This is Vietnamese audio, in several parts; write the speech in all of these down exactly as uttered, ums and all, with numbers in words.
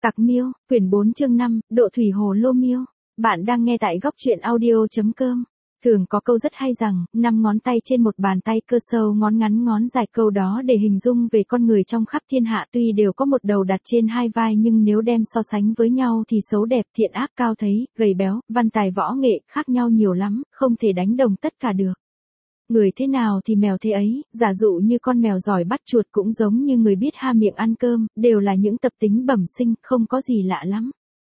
Tặc Miêu, quyển bốn chương năm, Độ thủy hồ lô miêu. Bạn đang nghe tại góc truyện audio.com. Thường có câu rất hay rằng, năm ngón tay trên một bàn tay, cơ sâu ngón ngắn ngón dài. Câu đó để hình dung về con người trong khắp thiên hạ tuy đều có một đầu đặt trên hai vai, nhưng nếu đem so sánh với nhau thì xấu đẹp, thiện ác, cao thấy, gầy béo, văn tài võ nghệ khác nhau nhiều lắm, không thể đánh đồng tất cả được. Người thế nào thì mèo thế ấy, giả dụ như con mèo giỏi bắt chuột cũng giống như người biết ha miệng ăn cơm, đều là những tập tính bẩm sinh, không có gì lạ lắm.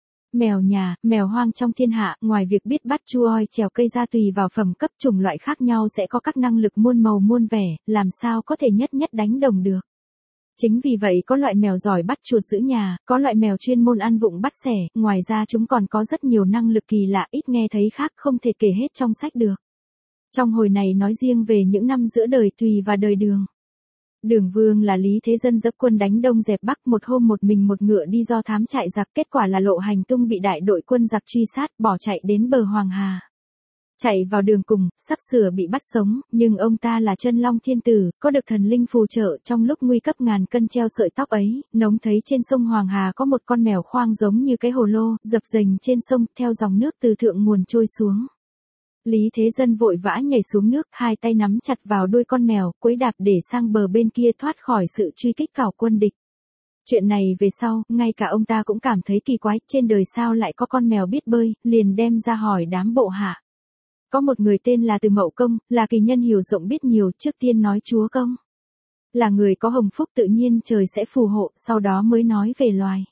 Mèo nhà, mèo hoang trong thiên hạ, ngoài việc biết bắt chu oi trèo cây ra tùy vào phẩm cấp chủng loại khác nhau sẽ có các năng lực muôn màu muôn vẻ, làm sao có thể nhất nhất đánh đồng được. Chính vì vậy có loại mèo giỏi bắt chuột giữ nhà, có loại mèo chuyên môn ăn vụng bắt sẻ, ngoài ra chúng còn có rất nhiều năng lực kỳ lạ ít nghe thấy khác không thể kể hết trong sách được. Trong hồi này nói riêng về những năm giữa đời Tùy và đời Đường. Đường Vương là Lý Thế Dân dập quân đánh Đông dẹp Bắc, một hôm một mình một ngựa đi do thám trại giặc, kết quả là lộ hành tung bị đại đội quân giặc truy sát, bỏ chạy đến bờ Hoàng Hà. Chạy vào đường cùng, sắp sửa bị bắt sống, nhưng ông ta là Chân Long Thiên Tử, có được thần linh phù trợ, trong lúc nguy cấp ngàn cân treo sợi tóc ấy, nống thấy trên sông Hoàng Hà có một con mèo khoang giống như cái hồ lô, dập dềnh trên sông, theo dòng nước từ thượng nguồn trôi xuống. Lý Thế Dân vội vã nhảy xuống nước, hai tay nắm chặt vào đuôi con mèo, quấy đạp để sang bờ bên kia thoát khỏi sự truy kích của quân địch. Chuyện này về sau, ngay cả ông ta cũng cảm thấy kỳ quái, trên đời sao lại có con mèo biết bơi, liền đem ra hỏi đám bộ hạ. Có một người tên là Từ Mậu Công, là kỳ nhân hiểu rộng biết nhiều, trước tiên nói Chúa Công. Là người có hồng phúc tự nhiên trời sẽ phù hộ, sau đó mới nói về loài.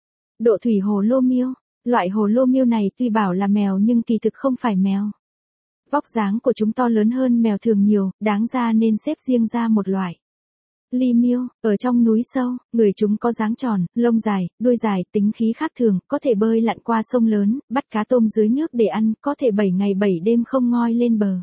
Độ thủy hồ lô miêu, loại hồ lô miêu này tuy bảo là mèo nhưng kỳ thực không phải mèo. Vóc dáng của chúng to lớn hơn mèo thường nhiều, đáng ra nên xếp riêng ra một loại. Ly miêu, ở trong núi sâu, người chúng có dáng tròn, lông dài, đuôi dài, tính khí khác thường, có thể bơi lặn qua sông lớn, bắt cá tôm dưới nước để ăn, có thể bảy ngày bảy đêm không ngoi lên bờ.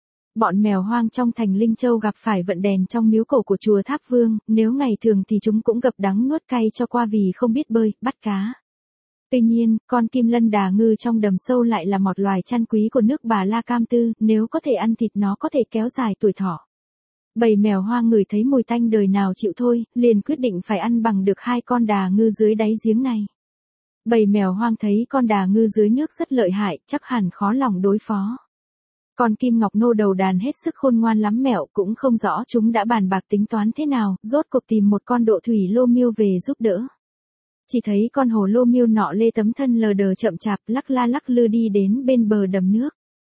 Bọn mèo hoang trong thành Linh Châu gặp phải vận đèn trong miếu cổ của chùa Tháp Vương, nếu ngày thường thì chúng cũng gập đắng nuốt cay cho qua vì không biết bơi, bắt cá. Tuy nhiên, con kim lân đà ngư trong đầm sâu lại là một loài trăn quý của nước Bà La Cam Tư, nếu có thể ăn thịt nó có thể kéo dài tuổi thọ. Bầy mèo hoang ngửi thấy mùi tanh đời nào chịu thôi, liền quyết định phải ăn bằng được hai con đà ngư dưới đáy giếng này. Bầy mèo hoang thấy con đà ngư dưới nước rất lợi hại, chắc hẳn khó lòng đối phó. Con kim ngọc nô đầu đàn hết sức khôn ngoan lắm, mẹo cũng không rõ chúng đã bàn bạc tính toán thế nào, rốt cuộc tìm một con độ thủy lô miêu về giúp đỡ. Chỉ thấy con hồ lô miêu nọ lê tấm thân lờ đờ chậm chạp, lắc la lắc lư đi đến bên bờ đầm nước.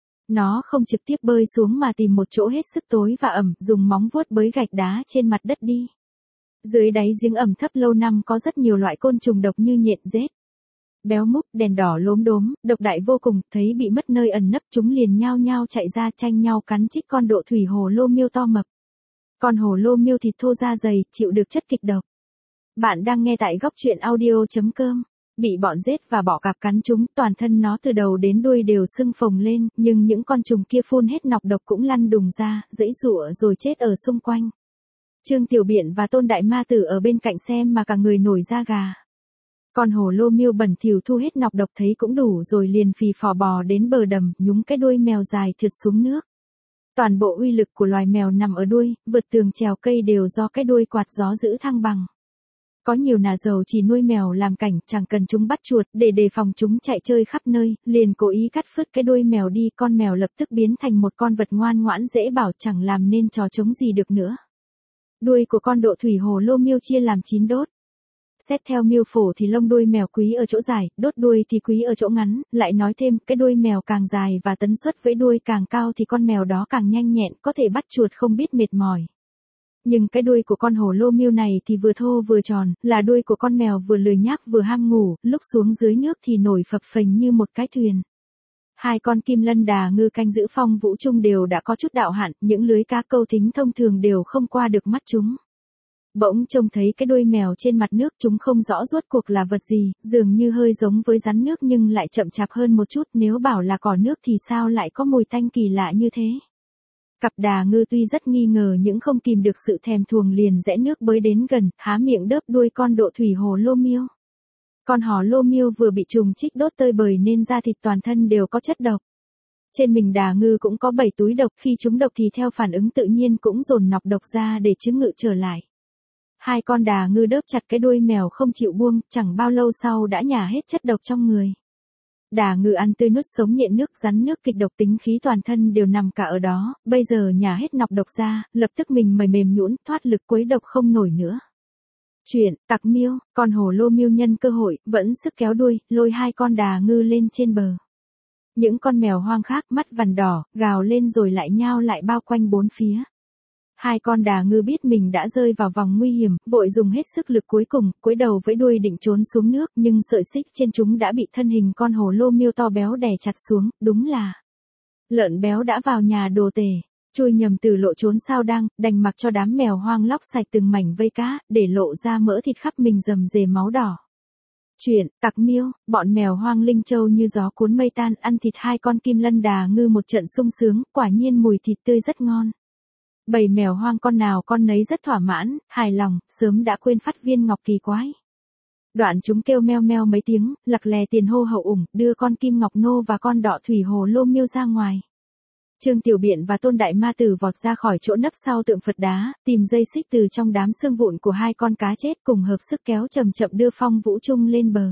Nó không trực tiếp bơi xuống mà tìm một chỗ hết sức tối và ẩm, dùng móng vuốt bới gạch đá trên mặt đất đi. Dưới đáy giếng ẩm thấp lâu năm có rất nhiều loại côn trùng độc như nhện, rết, béo múp, đèn đỏ lốm đốm, độc đại vô cùng, thấy bị mất nơi ẩn nấp chúng liền nhao nhao chạy ra tranh nhau cắn chích con độ thủy hồ lô miêu to mập. Con hồ lô miêu thịt thô da dày, chịu được chất kịch độc. Bạn đang nghe tại góc truyện audio.com. Bị bọn rết và bọ cạp cắn chúng, toàn thân nó từ đầu đến đuôi đều sưng phồng lên, nhưng những con trùng kia phun hết nọc độc cũng lăn đùng ra, giãy giụa rồi chết ở xung quanh. Trương Tiểu Biện và Tôn Đại Ma Tử ở bên cạnh xem mà cả người nổi da gà. Con hồ lô miêu bẩn thỉu thu hết nọc độc thấy cũng đủ rồi liền phì phò bò đến bờ đầm, nhúng cái đuôi mèo dài thượt xuống nước. Toàn bộ uy lực của loài mèo nằm ở đuôi, vượt tường trèo cây đều do cái đuôi quạt gió giữ thăng bằng. Có nhiều nhà giàu chỉ nuôi mèo làm cảnh, chẳng cần chúng bắt chuột, để đề phòng chúng chạy chơi khắp nơi, liền cố ý cắt phứt cái đuôi mèo đi, con mèo lập tức biến thành một con vật ngoan ngoãn dễ bảo, chẳng làm nên trò trống gì được nữa. Đuôi của con độ thủy hồ lô miêu chia làm chín đốt. Xét theo miêu phổ thì lông đuôi mèo quý ở chỗ dài, đốt đuôi thì quý ở chỗ ngắn, lại nói thêm, cái đuôi mèo càng dài và tấn suất với đuôi càng cao thì con mèo đó càng nhanh nhẹn, có thể bắt chuột không biết mệt mỏi. Nhưng cái đuôi của con hồ lô miêu này thì vừa thô vừa tròn, là đuôi của con mèo vừa lười nhác vừa ham ngủ, lúc xuống dưới nước thì nổi phập phềnh như một cái thuyền. Hai con kim lân đà ngư canh giữ phong vũ trung đều đã có chút đạo hạn, những lưới cá câu thính thông thường đều không qua được mắt chúng. Bỗng trông thấy cái đuôi mèo trên mặt nước, chúng không rõ rốt cuộc là vật gì, dường như hơi giống với rắn nước nhưng lại chậm chạp hơn một chút, nếu bảo là cỏ nước thì sao lại có mùi tanh kỳ lạ như thế. Cặp đà ngư tuy rất nghi ngờ nhưng không kìm được sự thèm thuồng liền rẽ nước bơi đến gần, há miệng đớp đuôi con độ thủy hồ lô miêu. Con hồ lô miêu vừa bị trùng chích đốt tơi bời nên da thịt toàn thân đều có chất độc. Trên mình đà ngư cũng có bảy túi độc, khi chúng độc thì theo phản ứng tự nhiên cũng dồn nọc độc ra để chứng ngự trở lại. Hai con đà ngư đớp chặt cái đuôi mèo không chịu buông, chẳng bao lâu sau đã nhả hết chất độc trong người. Đà ngư ăn tươi nuốt sống nhện nước, rắn nước, kịch độc, tính khí toàn thân đều nằm cả ở đó, bây giờ nhả hết nọc độc ra, lập tức mình mẩy mềm nhũn, thoát lực quấy độc không nổi nữa. Chuyện, tặc miêu, con hổ lô miêu nhân cơ hội, vẫn sức kéo đuôi, lôi hai con đà ngư lên trên bờ. Những con mèo hoang khác mắt vằn đỏ, gào lên rồi lại nhao lại bao quanh bốn phía. Hai con đà ngư biết mình đã rơi vào vòng nguy hiểm, vội dùng hết sức lực cuối cùng, cúi đầu với đuôi định trốn xuống nước, nhưng sợi xích trên chúng đã bị thân hình con hổ lô miêu to béo đè chặt xuống, đúng là lợn béo đã vào nhà đồ tể, chui nhầm từ lộ trốn sao đang, đành mặc cho đám mèo hoang lóc sạch từng mảnh vây cá, để lộ ra mỡ thịt khắp mình rầm rề máu đỏ. Chuyện, tặc miêu, bọn mèo hoang Linh Châu như gió cuốn mây tan, ăn thịt hai con kim lân đà ngư một trận sung sướng, quả nhiên mùi thịt tươi rất ngon. Bầy mèo hoang con nào con nấy rất thỏa mãn, hài lòng, sớm đã quên phát viên ngọc kỳ quái. Đoạn chúng kêu meo meo mấy tiếng, lặc lè tiền hô hậu ủng, đưa con kim ngọc nô và con đọ thủy hồ lô miêu ra ngoài. Trương Tiểu Biện và Tôn Đại Ma Tử vọt ra khỏi chỗ nấp sau tượng Phật đá, tìm dây xích từ trong đám xương vụn của hai con cá chết, cùng hợp sức kéo chậm chậm đưa Phong Vũ Trung lên bờ.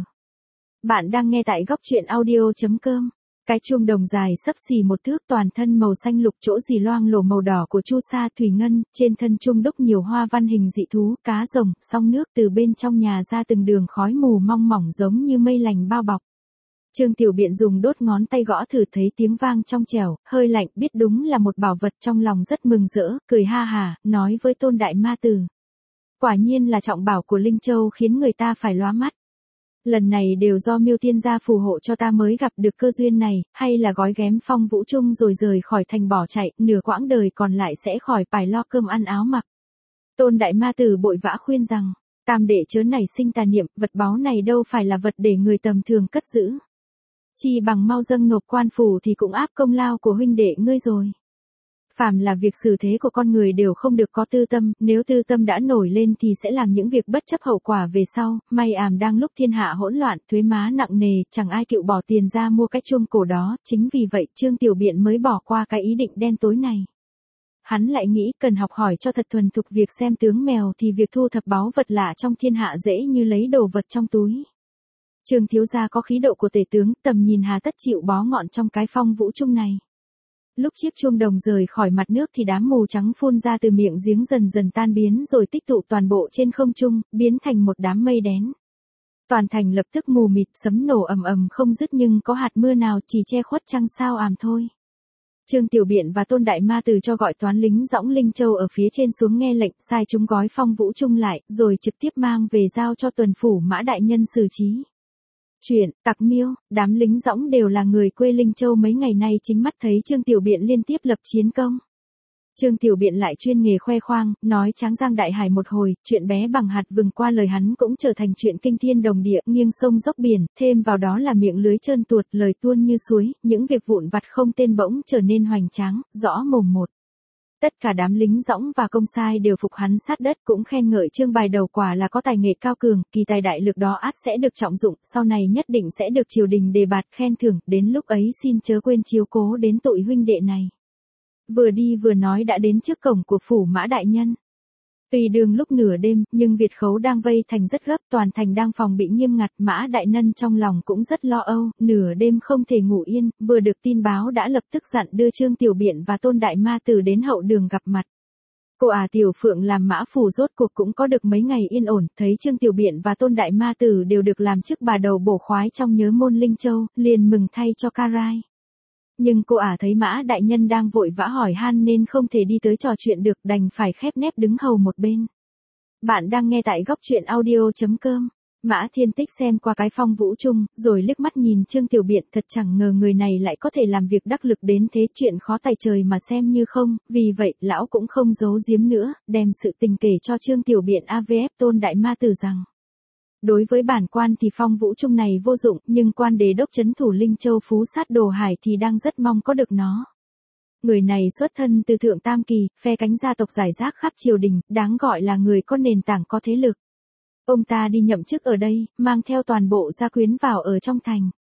Bạn đang nghe tại góc truyện audio chấm com. Cái chuông đồng dài xấp xì một thước, toàn thân màu xanh lục, chỗ rì loang lổ màu đỏ của chu sa thủy ngân, trên thân chuông đúc nhiều hoa văn hình dị thú, cá rồng, song nước, từ bên trong nhà ra từng đường khói mù mong mỏng giống như mây lành bao bọc. Trương Tiểu Biện dùng đốt ngón tay gõ thử, thấy tiếng vang trong trẻo, hơi lạnh, biết đúng là một bảo vật, trong lòng rất mừng rỡ, cười ha hả, nói với Tôn Đại Ma Tử. Quả nhiên là trọng bảo của Linh Châu, khiến người ta phải lóa mắt. Lần này đều do Miêu Tiên gia phù hộ cho ta mới gặp được cơ duyên này, hay là gói ghém Phong Vũ Trung rồi rời khỏi thành bỏ chạy, nửa quãng đời còn lại sẽ khỏi phải lo cơm ăn áo mặc. Tôn Đại Ma Tử bội vã khuyên rằng, tam đệ chớ nảy sinh tà niệm, vật báu này đâu phải là vật để người tầm thường cất giữ. Chi bằng mau dâng nộp quan phủ thì cũng áp công lao của huynh đệ ngươi rồi. Phàm là việc xử thế của con người đều không được có tư tâm, nếu tư tâm đã nổi lên thì sẽ làm những việc bất chấp hậu quả về sau, may àm đang lúc thiên hạ hỗn loạn, thuế má nặng nề, chẳng ai chịu bỏ tiền ra mua cái chuông cổ đó, chính vì vậy Trương Tiểu Biện mới bỏ qua cái ý định đen tối này. Hắn lại nghĩ cần học hỏi cho thật thuần thục việc xem tướng mèo thì việc thu thập báu vật lạ trong thiên hạ dễ như lấy đồ vật trong túi. Trương thiếu gia có khí độ của tể tướng, tầm nhìn hà tất chịu bó ngọn trong cái Phong Vũ Trung này. Lúc chiếc chuông đồng rời khỏi mặt nước thì đám mù trắng phun ra từ miệng giếng dần dần tan biến rồi tích tụ toàn bộ trên không trung, biến thành một đám mây đen. Toàn thành lập tức mù mịt, sấm nổ ầm ầm không dứt, nhưng có hạt mưa nào chỉ che khuất trăng sao ảm thôi. Trương Tiểu Biện và Tôn Đại Ma Tử cho gọi toán lính dõng Linh Châu ở phía trên xuống nghe lệnh, sai chúng gói Phong Vũ Trung lại, rồi trực tiếp mang về giao cho tuần phủ Mã đại nhân xử trí. Chuyện, tặc miêu, đám lính dõng đều là người quê Linh Châu, mấy ngày nay chính mắt thấy Trương Tiểu Biện liên tiếp lập chiến công. Trương Tiểu Biện lại chuyên nghề khoe khoang, nói tráng giang đại hải một hồi, chuyện bé bằng hạt vừng qua lời hắn cũng trở thành chuyện kinh thiên đồng địa, nghiêng sông dốc biển, thêm vào đó là miệng lưới trơn tuột, lời tuôn như suối, những việc vụn vặt không tên bỗng trở nên hoành tráng, rõ mồm một. Tất cả đám lính dõng và công sai đều phục hắn sát đất, cũng khen ngợi Trương bài đầu quả là có tài nghệ cao cường, kỳ tài đại lược đó ắt sẽ được trọng dụng, sau này nhất định sẽ được triều đình đề bạt khen thưởng, đến lúc ấy xin chớ quên chiếu cố đến tụi huynh đệ này. Vừa đi vừa nói đã đến trước cổng của phủ Mã đại nhân. Tuy đường lúc nửa đêm, nhưng Việt khấu đang vây thành rất gấp, toàn thành đang phòng bị nghiêm ngặt, Mã đại nhân trong lòng cũng rất lo âu, nửa đêm không thể ngủ yên, vừa được tin báo đã lập tức dặn đưa Trương Tiểu Biện và Tôn Đại Ma Tử đến hậu đường gặp mặt. Cô à Tiểu Phượng làm mã phủ rốt cuộc cũng có được mấy ngày yên ổn, thấy Trương Tiểu Biện và Tôn Đại Ma Tử đều được làm chức bà đầu bổ khoái trong nhớ môn Linh Châu, liền mừng thay cho ca rai. Nhưng cô ả thấy Mã đại nhân đang vội vã hỏi han nên không thể đi tới trò chuyện được, đành phải khép nép đứng hầu một bên. Bạn đang nghe tại góc truyện audio chấm com. Mã Thiên Tích xem qua cái Phong Vũ Trung, rồi liếc mắt nhìn Trương Tiểu Biện, thật chẳng ngờ người này lại có thể làm việc đắc lực đến thế, chuyện khó tài trời mà xem như không, vì vậy lão cũng không giấu giếm nữa, đem sự tình kể cho Trương Tiểu Biện a vê ép Tôn Đại Ma Tử rằng. Đối với bản quan thì Phong Vũ Trung này vô dụng, nhưng quan đế đốc trấn thủ Linh Châu Phú Sát Đồ Hải thì đang rất mong có được nó. Người này xuất thân từ Thượng Tam Kỳ, phe cánh gia tộc giải rác khắp triều đình, đáng gọi là người có nền tảng có thế lực. Ông ta đi nhậm chức ở đây, mang theo toàn bộ gia quyến vào ở trong thành.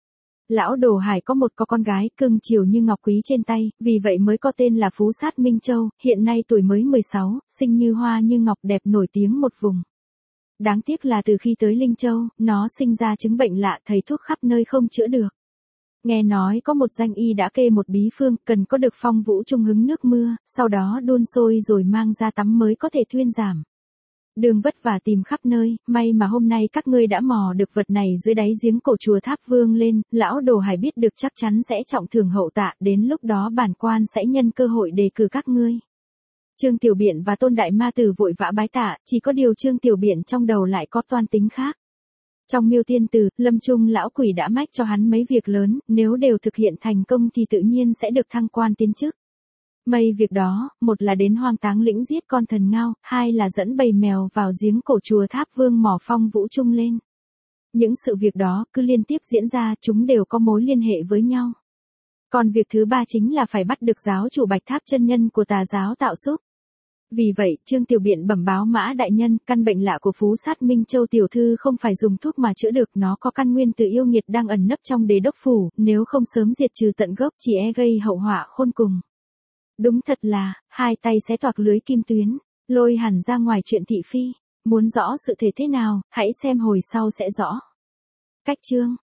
Lão Đồ Hải có một có con gái cưng chiều như ngọc quý trên tay, vì vậy mới có tên là Phú Sát Minh Châu, hiện nay tuổi mới mười sáu, sinh như hoa như ngọc đẹp nổi tiếng một vùng. Đáng tiếc là từ khi tới Linh Châu, nó sinh ra chứng bệnh lạ, thầy thuốc khắp nơi không chữa được. Nghe nói có một danh y đã kê một bí phương, cần có được phong vũ trung hứng nước mưa, sau đó đun sôi rồi mang ra tắm mới có thể thuyên giảm. Đường vất vả tìm khắp nơi, may mà hôm nay các ngươi đã mò được vật này dưới đáy giếng cổ chùa Tháp Vương lên, lão Đồ Hải biết được chắc chắn sẽ trọng thưởng hậu tạ, đến lúc đó bản quan sẽ nhân cơ hội đề cử các ngươi. Trương Tiểu Biện và Tôn Đại Ma Tử vội vã bái tạ, chỉ có điều Trương Tiểu Biện trong đầu lại có toan tính khác. Trong Miêu Tiên Tử, Lâm Trung lão quỷ đã mách cho hắn mấy việc lớn, nếu đều thực hiện thành công thì tự nhiên sẽ được thăng quan tiến chức. Mấy việc đó, một là đến Hoang Táng Lĩnh giết con thần ngao, hai là dẫn bầy mèo vào giếng cổ chùa Tháp Vương mò phong vũ trung lên. Những sự việc đó cứ liên tiếp diễn ra, chúng đều có mối liên hệ với nhau. Còn việc thứ ba chính là phải bắt được giáo chủ Bạch Tháp chân nhân của tà giáo Tạo Xúc. Vì vậy, Trương Tiểu Biện bẩm báo Mã đại nhân, căn bệnh lạ của Phú Sát Minh Châu tiểu thư không phải dùng thuốc mà chữa được, nó có căn nguyên từ yêu nghiệt đang ẩn nấp trong đế đốc phủ, nếu không sớm diệt trừ tận gốc chỉ e gây hậu họa khôn cùng. Đúng thật là, hai tay xé toạc lưới kim tuyến, lôi hẳn ra ngoài chuyện thị phi. Muốn rõ sự thể thế nào, hãy xem hồi sau sẽ rõ. Cách chương